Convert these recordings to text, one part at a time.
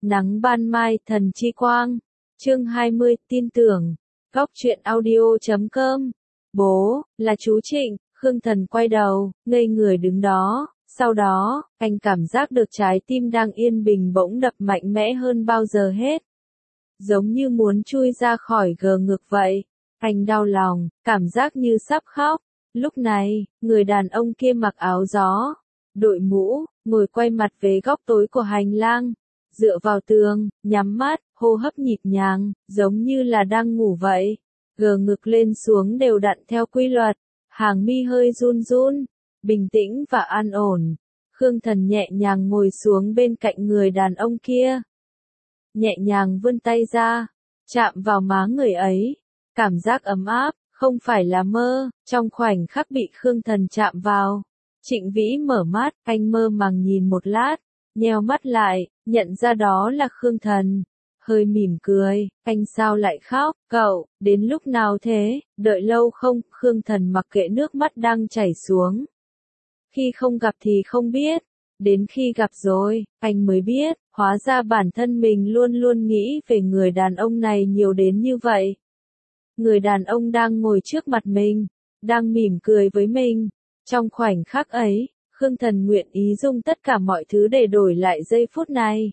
Nắng ban mai thần chi quang. Chương 20 tin tưởng. Góc truyện audio.com. Bố, là chú Trịnh. Khương Thần quay đầu, ngây người đứng đó. Sau đó, anh cảm giác được trái tim đang yên bình bỗng đập mạnh mẽ hơn bao giờ hết. Giống như muốn chui ra khỏi gờ ngực vậy. Anh đau lòng, cảm giác như sắp khóc. Lúc này, người đàn ông kia mặc áo gió, đội mũ, ngồi quay mặt về góc tối của hành lang, dựa vào tường, nhắm mắt, hô hấp nhịp nhàng, giống như là đang ngủ vậy. Gờ ngực lên xuống đều đặn theo quy luật, hàng mi hơi run run, bình tĩnh và an ổn. Khương Thần nhẹ nhàng ngồi xuống bên cạnh người đàn ông kia. Nhẹ nhàng vươn tay ra, chạm vào má người ấy. Cảm giác ấm áp, không phải là mơ, trong khoảnh khắc bị Khương Thần chạm vào. Trịnh Vĩ mở mắt, anh mơ màng nhìn một lát, nheo mắt lại, nhận ra đó là Khương Thần. Hơi mỉm cười, anh sao lại khóc, cậu, đến lúc nào thế, đợi lâu không, Khương Thần mặc kệ nước mắt đang chảy xuống. Khi không gặp thì không biết, đến khi gặp rồi, anh mới biết, hóa ra bản thân mình luôn luôn nghĩ về người đàn ông này nhiều đến như vậy. Người đàn ông đang ngồi trước mặt mình, đang mỉm cười với mình. Trong khoảnh khắc ấy, Khương Thần nguyện ý dùng tất cả mọi thứ để đổi lại giây phút này.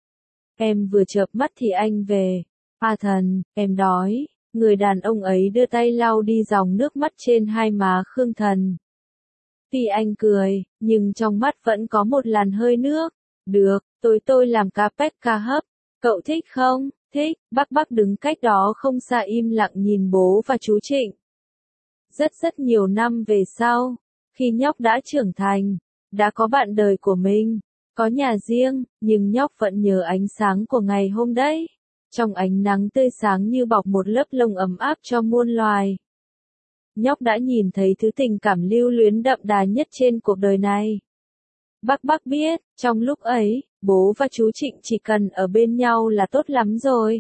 Em vừa chợp mắt thì anh về. A Thần, em đói. Người đàn ông ấy đưa tay lau đi dòng nước mắt trên hai má Khương Thần. Tuy anh cười, nhưng trong mắt vẫn có một làn hơi nước. Được, tôi làm cá pếch cá hấp. Cậu thích không? Thích. Bác đứng cách đó không xa im lặng nhìn bố và chú Trịnh. Rất nhiều năm về sau, khi nhóc đã trưởng thành, đã có bạn đời của mình, có nhà riêng, nhưng nhóc vẫn nhớ ánh sáng của ngày hôm đấy. Trong ánh nắng tươi sáng như bọc một lớp lông ấm áp cho muôn loài. Nhóc đã nhìn thấy thứ tình cảm lưu luyến đậm đà nhất trên cuộc đời này. Bác biết, trong lúc ấy, bố và chú Trịnh chỉ cần ở bên nhau là tốt lắm rồi.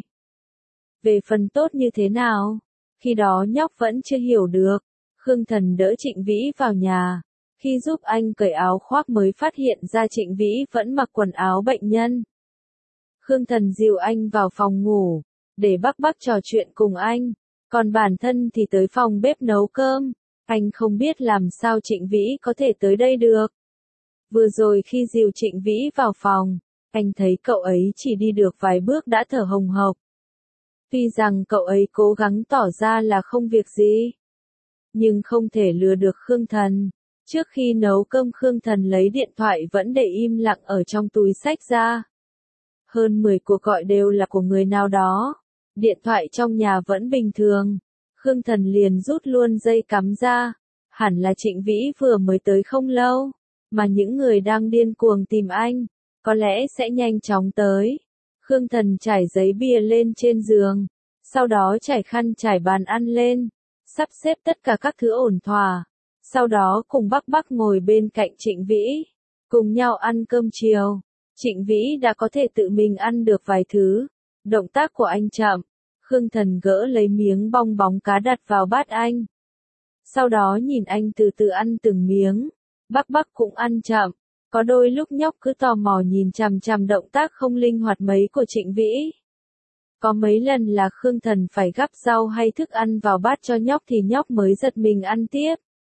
Về phần tốt như thế nào, khi đó nhóc vẫn chưa hiểu được. Khương Thần đỡ Trịnh Vĩ vào nhà. Khi giúp anh cởi áo khoác mới phát hiện ra Trịnh Vĩ vẫn mặc quần áo bệnh nhân. Khương Thần dìu anh vào phòng ngủ, để bác trò chuyện cùng anh. Còn bản thân thì tới phòng bếp nấu cơm. Anh không biết làm sao Trịnh Vĩ có thể tới đây được. Vừa rồi khi dìu Trịnh Vĩ vào phòng, anh thấy cậu ấy chỉ đi được vài bước đã thở hồng hộc. Tuy rằng cậu ấy cố gắng tỏ ra là không việc gì, nhưng không thể lừa được Khương Thần. Trước khi nấu cơm Khương Thần lấy điện thoại vẫn để im lặng ở trong túi xách ra. Hơn 10 cuộc gọi đều là của người nào đó. Điện thoại trong nhà vẫn bình thường. Khương Thần liền rút luôn dây cắm ra. Hẳn là Trịnh Vĩ vừa mới tới không lâu, mà những người đang điên cuồng tìm anh, có lẽ sẽ nhanh chóng tới. Khương Thần trải giấy bìa lên trên giường, sau đó trải khăn trải bàn ăn lên, sắp xếp tất cả các thứ ổn thỏa. Sau đó cùng bác ngồi bên cạnh Trịnh Vĩ, cùng nhau ăn cơm chiều. Trịnh Vĩ đã có thể tự mình ăn được vài thứ. Động tác của anh chậm. Khương Thần gỡ lấy miếng bong bóng cá đặt vào bát anh. Sau đó nhìn anh từ từ ăn từng miếng. Bác cũng ăn chậm. Có đôi lúc nhóc cứ tò mò nhìn chằm chằm động tác không linh hoạt mấy của Trịnh Vĩ. Có mấy lần là Khương Thần phải gắp rau hay thức ăn vào bát cho nhóc thì nhóc mới giật mình ăn tiếp.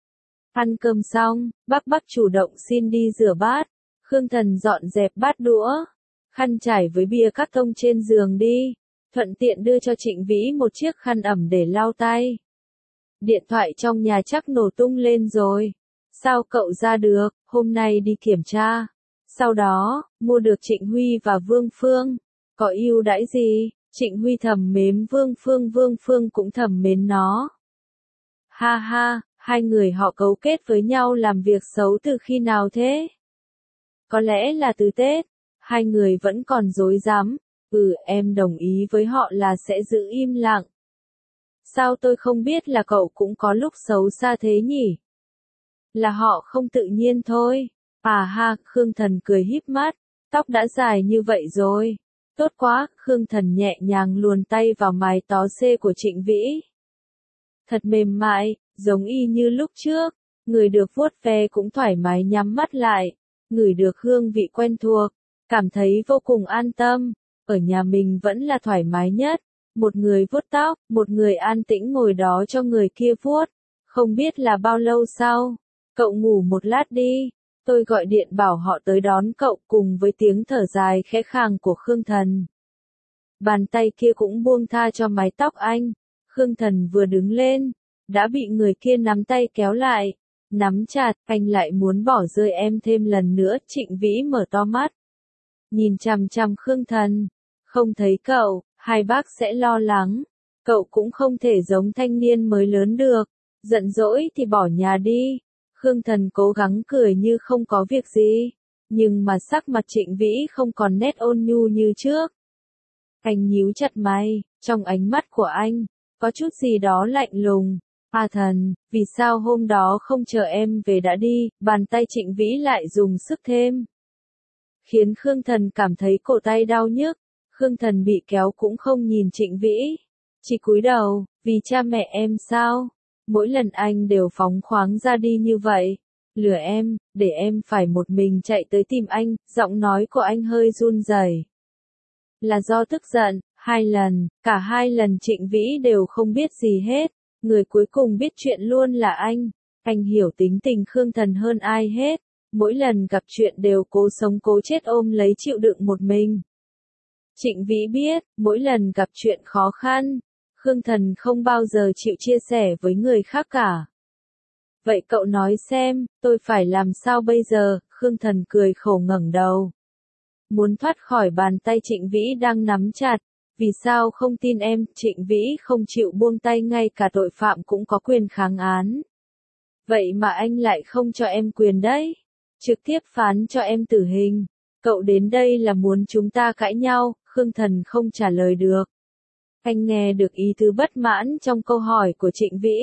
Ăn cơm xong, bác chủ động xin đi rửa bát. Khương Thần dọn dẹp bát đũa, khăn trải với bìa các tông trên giường đi, thuận tiện đưa cho Trịnh Vĩ một chiếc khăn ẩm để lau tay. Điện thoại trong nhà chắc nổ tung lên rồi. Sao cậu ra được, hôm nay đi kiểm tra. Sau đó, mua được Trịnh Huy và Vương Phương. Có ưu đãi gì? Trịnh Huy thầm mến Vương Phương cũng thầm mến nó. Ha ha, hai người họ cấu kết với nhau làm việc xấu từ khi nào thế? Có lẽ là từ Tết. Hai người vẫn còn rối rắm. Em đồng ý với họ là sẽ giữ im lặng. Sao tôi không biết là cậu cũng có lúc xấu xa thế nhỉ? Là họ không tự nhiên thôi. À ha, Khương Thần cười híp mắt. Tóc đã dài như vậy rồi. Tốt quá, Khương Thần nhẹ nhàng luồn tay vào mái tó xê của Trịnh Vĩ. Thật mềm mại, giống y như lúc trước. Người được vuốt ve cũng thoải mái nhắm mắt lại. Ngửi được hương vị quen thuộc. Cảm thấy vô cùng an tâm. ở nhà mình vẫn là thoải mái nhất. Một người vuốt tóc, một người an tĩnh ngồi đó cho người kia vuốt. Không biết là bao lâu sau, cậu ngủ một lát đi, tôi gọi điện bảo họ tới đón cậu cùng với tiếng thở dài khẽ khàng của Khương Thần. Bàn tay kia cũng buông tha cho mái tóc anh. Khương Thần vừa đứng lên, đã bị người kia nắm tay kéo lại. Nắm chặt, anh lại muốn bỏ rơi em thêm lần nữa. Trịnh Vĩ mở to mắt, nhìn chằm chằm Khương Thần. Không thấy cậu, hai bác sẽ lo lắng. Cậu cũng không thể giống thanh niên mới lớn được. Giận dỗi thì bỏ nhà đi. Khương Thần cố gắng cười như không có việc gì. Nhưng mà sắc mặt Trịnh Vĩ không còn nét ôn nhu như trước. Anh nhíu chặt mày, trong ánh mắt của anh, có chút gì đó lạnh lùng. A Thần, vì sao hôm đó không chờ em về đã đi? Bàn tay Trịnh Vĩ lại dùng sức thêm, khiến Khương Thần cảm thấy cổ tay đau nhức. Khương Thần bị kéo cũng không nhìn Trịnh Vĩ, chỉ cúi đầu. Vì cha mẹ em sao? Mỗi lần anh đều phóng khoáng ra đi như vậy, lừa em, để em phải một mình chạy tới tìm anh. Giọng nói của anh hơi run rẩy. Là do tức giận. Cả hai lần Trịnh Vĩ đều không biết gì hết. Người cuối cùng biết chuyện luôn là anh. Anh hiểu tính tình Khương Thần hơn ai hết. Mỗi lần gặp chuyện đều cố sống cố chết ôm lấy chịu đựng một mình. Trịnh Vĩ biết, mỗi lần gặp chuyện khó khăn, Khương Thần không bao giờ chịu chia sẻ với người khác cả. Vậy cậu nói xem, tôi phải làm sao bây giờ? Khương Thần cười khổ ngẩng đầu, muốn thoát khỏi bàn tay Trịnh Vĩ đang nắm chặt. Vì sao không tin em? Trịnh Vĩ không chịu buông tay, ngay cả tội phạm cũng có quyền kháng án. Vậy mà anh lại không cho em quyền đấy. Trực tiếp phán cho em tử hình. Cậu đến đây là muốn chúng ta cãi nhau? Khương Thần không trả lời được. Anh nghe được ý tứ bất mãn trong câu hỏi của Trịnh Vĩ.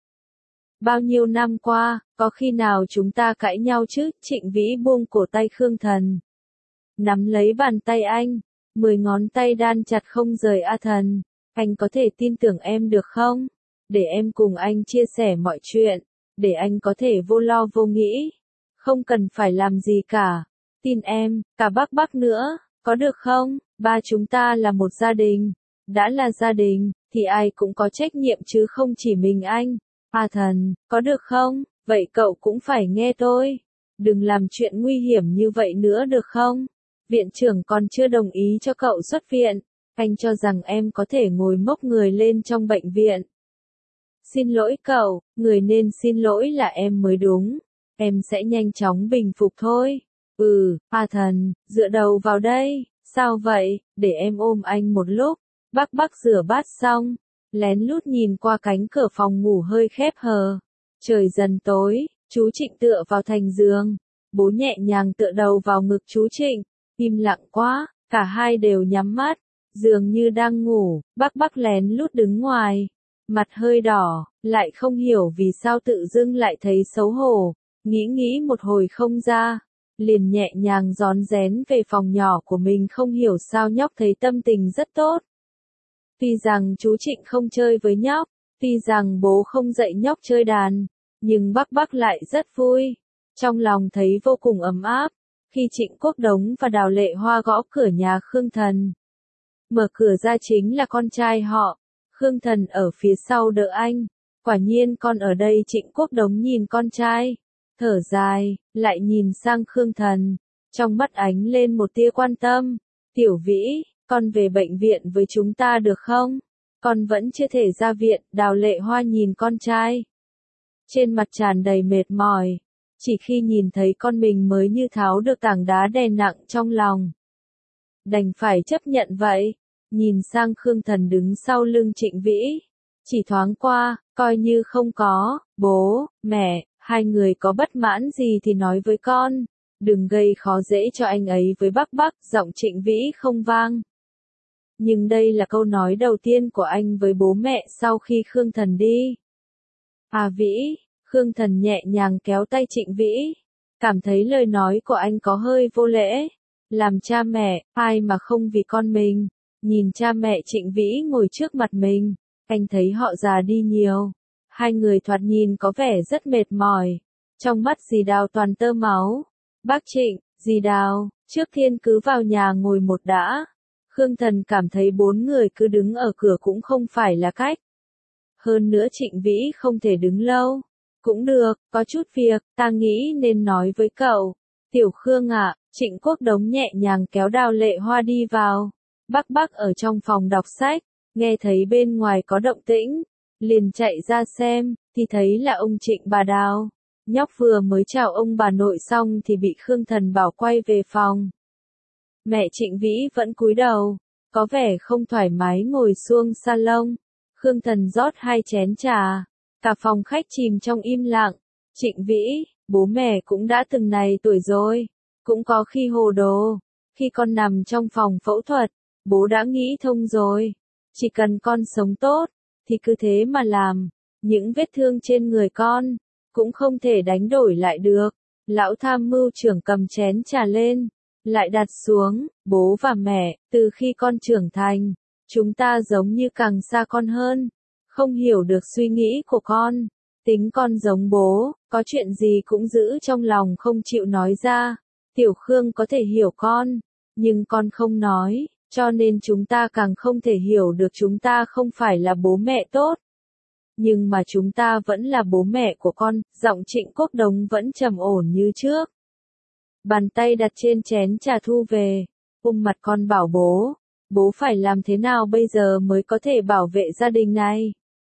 Bao nhiêu năm qua, có khi nào chúng ta cãi nhau chứ? Trịnh Vĩ buông cổ tay Khương Thần, nắm lấy bàn tay anh, 10 ngón tay đan chặt không rời. A Thần, anh có thể tin tưởng em được không? Để em cùng anh chia sẻ mọi chuyện, để anh có thể vô lo vô nghĩ, không cần phải làm gì cả. Tin em, cả bác nữa, có được không? Ba chúng ta là một gia đình. Đã là gia đình, thì ai cũng có trách nhiệm chứ không chỉ mình anh. A Thần, có được không? Vậy cậu cũng phải nghe tôi. Đừng làm chuyện nguy hiểm như vậy nữa được không? Viện trưởng còn chưa đồng ý cho cậu xuất viện. Anh cho rằng em có thể ngồi mốc người lên trong bệnh viện. Xin lỗi cậu, người nên xin lỗi là em mới đúng. Em sẽ nhanh chóng bình phục thôi. A Thần, dựa đầu vào đây. Sao vậy? Để em ôm anh một lúc. Bác rửa bát xong, lén lút nhìn qua cánh cửa phòng ngủ hơi khép hờ. Trời dần tối, chú Trịnh tựa vào thành giường. Bố nhẹ nhàng tựa đầu vào ngực chú Trịnh. Im lặng quá, cả hai đều nhắm mắt, dường như đang ngủ. Bác lén lút đứng ngoài, mặt hơi đỏ, lại không hiểu vì sao tự dưng lại thấy xấu hổ. Nghĩ một hồi không ra, liền nhẹ nhàng rón rén về phòng nhỏ của mình. Không hiểu sao nhóc thấy tâm tình rất tốt. Tuy rằng chú Trịnh không chơi với nhóc, tuy rằng bố không dạy nhóc chơi đàn, nhưng bác lại rất vui. Trong lòng thấy vô cùng ấm áp, khi Trịnh Quốc Đống và Đào Lệ Hoa gõ cửa nhà Khương Thần. Mở cửa ra chính là con trai họ. Khương Thần ở phía sau đỡ anh. Quả nhiên con ở đây. Trịnh Quốc Đống nhìn con trai, thở dài, lại nhìn sang Khương Thần. Trong mắt ánh lên một tia quan tâm. Tiểu Vĩ, con về bệnh viện với chúng ta được không? Con vẫn chưa thể ra viện. Đào Lệ Hoa nhìn con trai, trên mặt tràn đầy mệt mỏi. Chỉ khi nhìn thấy con mình mới như tháo được tảng đá đè nặng trong lòng. Đành phải chấp nhận vậy. Nhìn sang Khương Thần đứng sau lưng Trịnh Vĩ. Chỉ thoáng qua, coi như không có. Bố, mẹ, hai người có bất mãn gì thì nói với con. Đừng gây khó dễ cho anh ấy với bác. Giọng Trịnh Vĩ không vang. Nhưng đây là câu nói đầu tiên của anh với bố mẹ sau khi Khương Thần đi. À Vĩ, Khương Thần nhẹ nhàng kéo tay Trịnh Vĩ. Cảm thấy lời nói của anh có hơi vô lễ. Làm cha mẹ, ai mà không vì con mình. Nhìn cha mẹ Trịnh Vĩ ngồi trước mặt mình, anh thấy họ già đi nhiều. Hai người thoạt nhìn có vẻ rất mệt mỏi. Trong mắt dì Đào toàn tơ máu. Bác Trịnh, dì Đào, trước tiên cứ vào nhà ngồi một đã. Khương Thần cảm thấy 4 người cứ đứng ở cửa cũng không phải là cách. Hơn nữa Trịnh Vĩ không thể đứng lâu. Cũng được, có chút việc, ta nghĩ nên nói với cậu. Tiểu Khương ạ, Trịnh Quốc Đống nhẹ nhàng kéo Đào Lệ Hoa đi vào. Bác ở trong phòng đọc sách, nghe thấy bên ngoài có động tĩnh, liền chạy ra xem, thì thấy là ông Trịnh bà Đào. Nhóc vừa mới chào ông bà nội xong thì bị Khương Thần bảo quay về phòng. Mẹ Trịnh Vĩ vẫn cúi đầu, có vẻ không thoải mái ngồi xuống salon. Khương Thần rót 2 chén trà, cả phòng khách chìm trong im lặng. Trịnh Vĩ, bố mẹ cũng đã từng này tuổi rồi, cũng có khi hồ đồ. Khi con nằm trong phòng phẫu thuật, bố đã nghĩ thông rồi. Chỉ cần con sống tốt, thì cứ thế mà làm. Những vết thương trên người con, cũng không thể đánh đổi lại được. Lão tham mưu trưởng cầm chén trà lên, lại đặt xuống. Bố và mẹ, từ khi con trưởng thành, chúng ta giống như càng xa con hơn. Không hiểu được suy nghĩ của con. Tính con giống bố, có chuyện gì cũng giữ trong lòng không chịu nói ra. Tiểu Khương có thể hiểu con, nhưng con không nói, cho nên chúng ta càng không thể hiểu được chúng ta không phải là bố mẹ tốt. Nhưng mà chúng ta vẫn là bố mẹ của con, giọng Trịnh Quốc Đống vẫn trầm ổn như trước. Bàn tay đặt trên chén trà thu về, mặt con bảo bố phải làm thế nào bây giờ mới có thể bảo vệ gia đình này.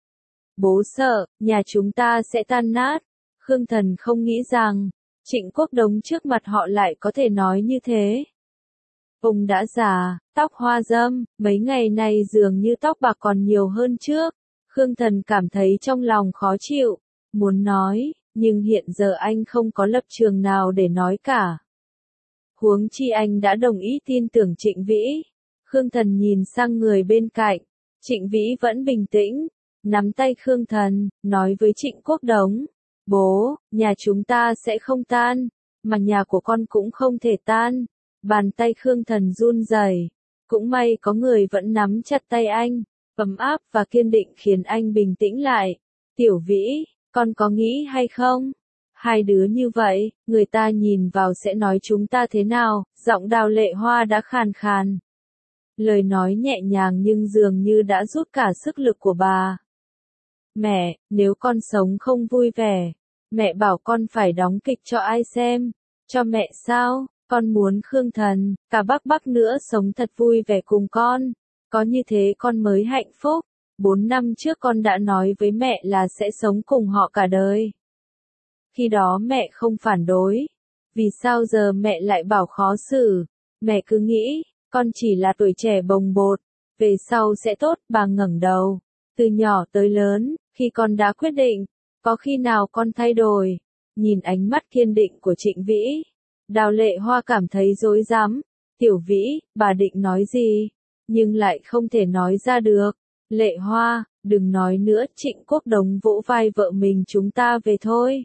Bố sợ, nhà chúng ta sẽ tan nát. Khương Thần không nghĩ rằng, Trịnh Quốc Đống trước mặt họ lại có thể nói như thế. Ông đã già, tóc hoa râm, mấy ngày nay dường như tóc bạc còn nhiều hơn trước. Khương Thần cảm thấy trong lòng khó chịu, muốn nói, nhưng hiện giờ anh không có lập trường nào để nói cả. Huống chi anh đã đồng ý tin tưởng Trịnh Vĩ. Khương Thần nhìn sang người bên cạnh, Trịnh Vĩ vẫn bình tĩnh, nắm tay Khương Thần, nói với Trịnh Quốc Đống, bố, nhà chúng ta sẽ không tan, mà nhà của con cũng không thể tan. Bàn tay Khương Thần run rẩy, cũng may có người vẫn nắm chặt tay anh, ấm áp và kiên định khiến anh bình tĩnh lại. Tiểu Vĩ, con có nghĩ hay không? Hai đứa như vậy, người ta nhìn vào sẽ nói chúng ta thế nào? Giọng Đào Lệ Hoa đã khàn khàn. Lời nói nhẹ nhàng nhưng dường như đã rút cả sức lực của bà. Mẹ, nếu con sống không vui vẻ, mẹ bảo con phải đóng kịch cho ai xem? Cho mẹ sao? Con muốn Khương Thần, cả bác nữa sống thật vui vẻ cùng con. Có như thế con mới hạnh phúc. 4 năm trước con đã nói với mẹ là sẽ sống cùng họ cả đời. Khi đó mẹ không phản đối. Vì sao giờ mẹ lại bảo khó xử? Mẹ cứ nghĩ, con chỉ là tuổi trẻ bồng bột, về sau sẽ tốt. Bà ngẩng đầu. Từ nhỏ tới lớn, khi con đã quyết định, có khi nào con thay đổi? Nhìn ánh mắt kiên định của Trịnh Vĩ, Đào Lệ Hoa cảm thấy rối rắm. Tiểu Vĩ, bà định nói gì? Nhưng lại không thể nói ra được. Lệ Hoa, đừng nói nữa. Trịnh Quốc Đống vỗ vai vợ mình, chúng ta về thôi.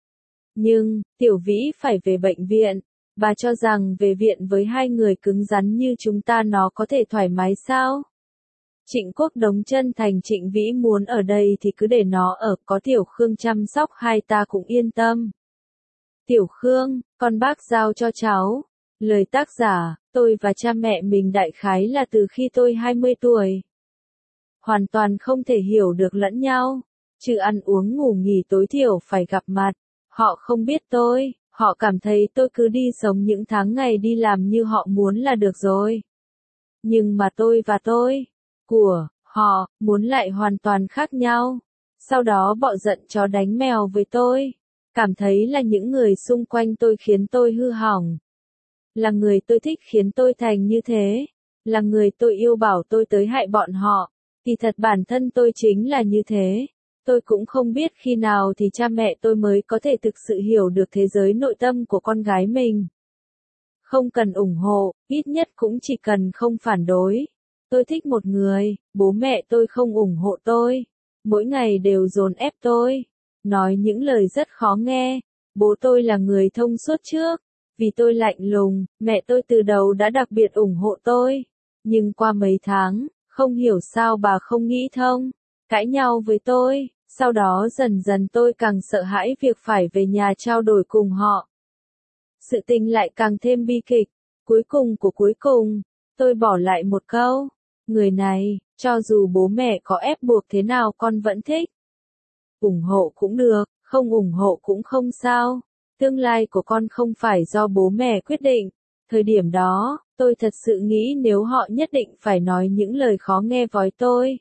Nhưng, Tiểu Vĩ phải về bệnh viện. Bà cho rằng về viện với 2 người cứng rắn như chúng ta nó có thể thoải mái sao? Trịnh Quốc Đống chân thành. Trịnh Vĩ muốn ở đây thì cứ để nó ở, có Tiểu Khương chăm sóc hai ta cũng yên tâm. Tiểu Khương, con bác giao cho cháu. Lời tác giả, tôi và cha mẹ mình đại khái là từ khi tôi 20 tuổi. Hoàn toàn không thể hiểu được lẫn nhau. Trừ ăn uống ngủ nghỉ tối thiểu phải gặp mặt. Họ không biết tôi, họ cảm thấy tôi cứ đi sống những tháng ngày đi làm như họ muốn là được rồi. Nhưng mà tôi và tôi, của họ, muốn lại hoàn toàn khác nhau. Sau đó bọ giận chó đánh mèo với tôi. Cảm thấy là những người xung quanh tôi khiến tôi hư hỏng. Là người tôi thích khiến tôi thành như thế. Là người tôi yêu bảo tôi tới hại bọn họ. Thì thật bản thân tôi chính là như thế. Tôi cũng không biết khi nào thì cha mẹ tôi mới có thể thực sự hiểu được thế giới nội tâm của con gái mình. Không cần ủng hộ, ít nhất cũng chỉ cần không phản đối. Tôi thích một người, bố mẹ tôi không ủng hộ tôi. Mỗi ngày đều dồn ép tôi. Nói những lời rất khó nghe. Bố tôi là người thông suốt trước. Vì tôi lạnh lùng, mẹ tôi từ đầu đã đặc biệt ủng hộ tôi. Nhưng qua mấy tháng, không hiểu sao bà không nghĩ thông. Cãi nhau với tôi. Sau đó dần dần tôi càng sợ hãi việc phải về nhà trao đổi cùng họ. Sự tình lại càng thêm bi kịch. Cuối cùng của cuối cùng, Tôi bỏ lại một câu. Người này, cho dù bố mẹ có ép buộc thế nào con vẫn thích. Ủng hộ cũng được, không ủng hộ cũng không sao. Tương lai của con không phải do bố mẹ quyết định. Thời điểm đó, tôi thật sự nghĩ nếu họ nhất định phải nói những lời khó nghe với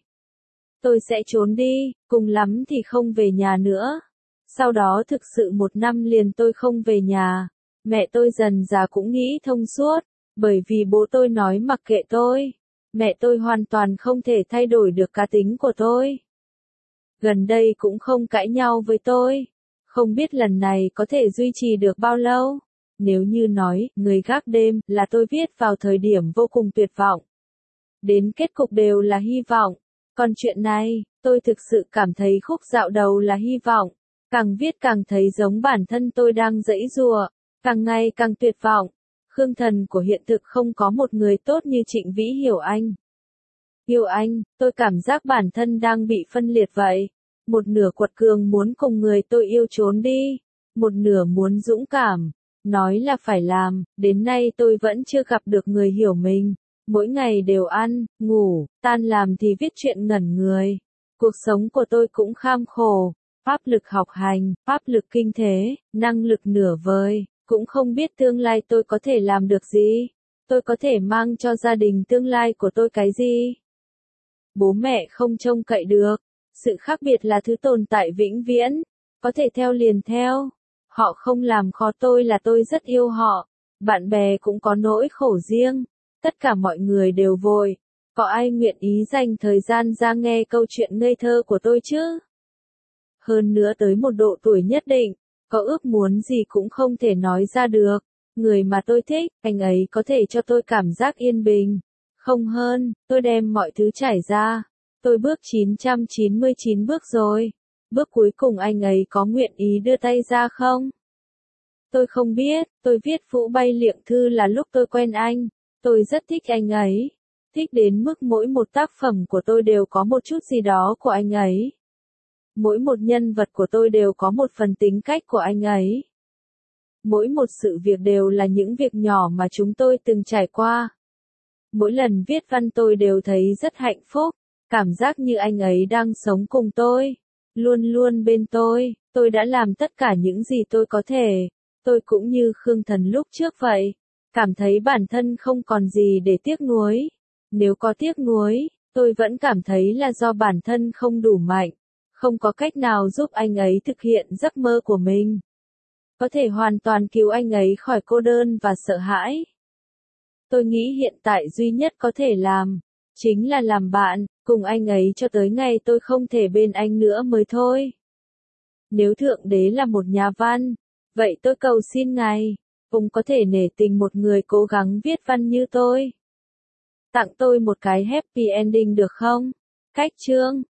tôi sẽ trốn đi, cùng lắm thì không về nhà nữa. Sau đó thực sự 1 năm liền tôi không về nhà. Mẹ tôi dần dà cũng nghĩ thông suốt, bởi vì bố tôi nói mặc kệ tôi. Mẹ tôi hoàn toàn không thể thay đổi được cá tính của tôi. Gần đây cũng không cãi nhau với tôi. Không biết lần này có thể duy trì được bao lâu. Nếu như nói, Người gác đêm là tôi viết vào thời điểm vô cùng tuyệt vọng. Đến kết cục đều là hy vọng. Còn chuyện này, tôi thực sự cảm thấy khúc dạo đầu là hy vọng. Càng viết càng thấy giống bản thân tôi đang giãy giụa, càng ngày càng tuyệt vọng. Khương Thần của hiện thực không có một người tốt như Trịnh Vĩ hiểu anh. Yêu anh, tôi cảm giác bản thân đang bị phân liệt vậy. Một nửa quật cường muốn cùng người tôi yêu trốn đi, một nửa muốn dũng cảm, nói là phải làm, đến nay tôi vẫn chưa gặp được người hiểu mình. Mỗi ngày đều ăn, ngủ, tan làm thì viết chuyện ngẩn người. Cuộc sống của tôi cũng kham khổ, áp lực học hành, áp lực kinh tế, năng lực nửa vời, cũng không biết tương lai tôi có thể làm được gì. Tôi có thể mang cho gia đình tương lai của tôi cái gì? Bố mẹ không trông cậy được. Sự khác biệt là thứ tồn tại vĩnh viễn. Có thể theo liền theo. Họ không làm khó tôi là tôi rất yêu họ. Bạn bè cũng có nỗi khổ riêng. Tất cả mọi người đều vội. Có ai nguyện ý dành thời gian ra nghe câu chuyện ngây thơ của tôi chứ? Hơn nữa tới một độ tuổi nhất định, có ước muốn gì cũng không thể nói ra được. Người mà tôi thích, anh ấy có thể cho tôi cảm giác yên bình. Không hơn, tôi đem mọi thứ trải ra. Tôi bước 999 bước rồi. Bước cuối cùng anh ấy có nguyện ý đưa tay ra không? Tôi không biết, tôi viết Phũ Bay Liệng Thư là lúc tôi quen anh. Tôi rất thích anh ấy. Thích đến mức mỗi một tác phẩm của tôi đều có một chút gì đó của anh ấy. Mỗi một nhân vật của tôi đều có một phần tính cách của anh ấy. Mỗi một sự việc đều là những việc nhỏ mà chúng tôi từng trải qua. Mỗi lần viết văn tôi đều thấy rất hạnh phúc, cảm giác như anh ấy đang sống cùng tôi, luôn luôn bên tôi đã làm tất cả những gì tôi có thể. Tôi cũng như Khương Thần lúc trước vậy, cảm thấy bản thân không còn gì để tiếc nuối. Nếu có tiếc nuối, tôi vẫn cảm thấy là do bản thân không đủ mạnh, không có cách nào giúp anh ấy thực hiện giấc mơ của mình. Có thể hoàn toàn cứu anh ấy khỏi cô đơn và sợ hãi. Tôi nghĩ hiện tại duy nhất có thể làm, chính là làm bạn, cùng anh ấy cho tới ngày tôi không thể bên anh nữa mới thôi. Nếu Thượng Đế là một nhà văn, vậy tôi cầu xin Ngài, cũng có thể nể tình một người cố gắng viết văn như tôi. Tặng tôi một cái happy ending được không? Cách chương